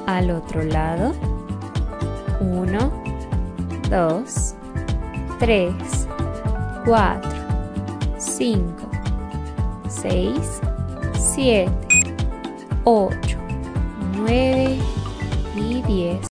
Al otro lado. 1, 2, 3, 4, 5, 6, 7, 8, 9 y 10.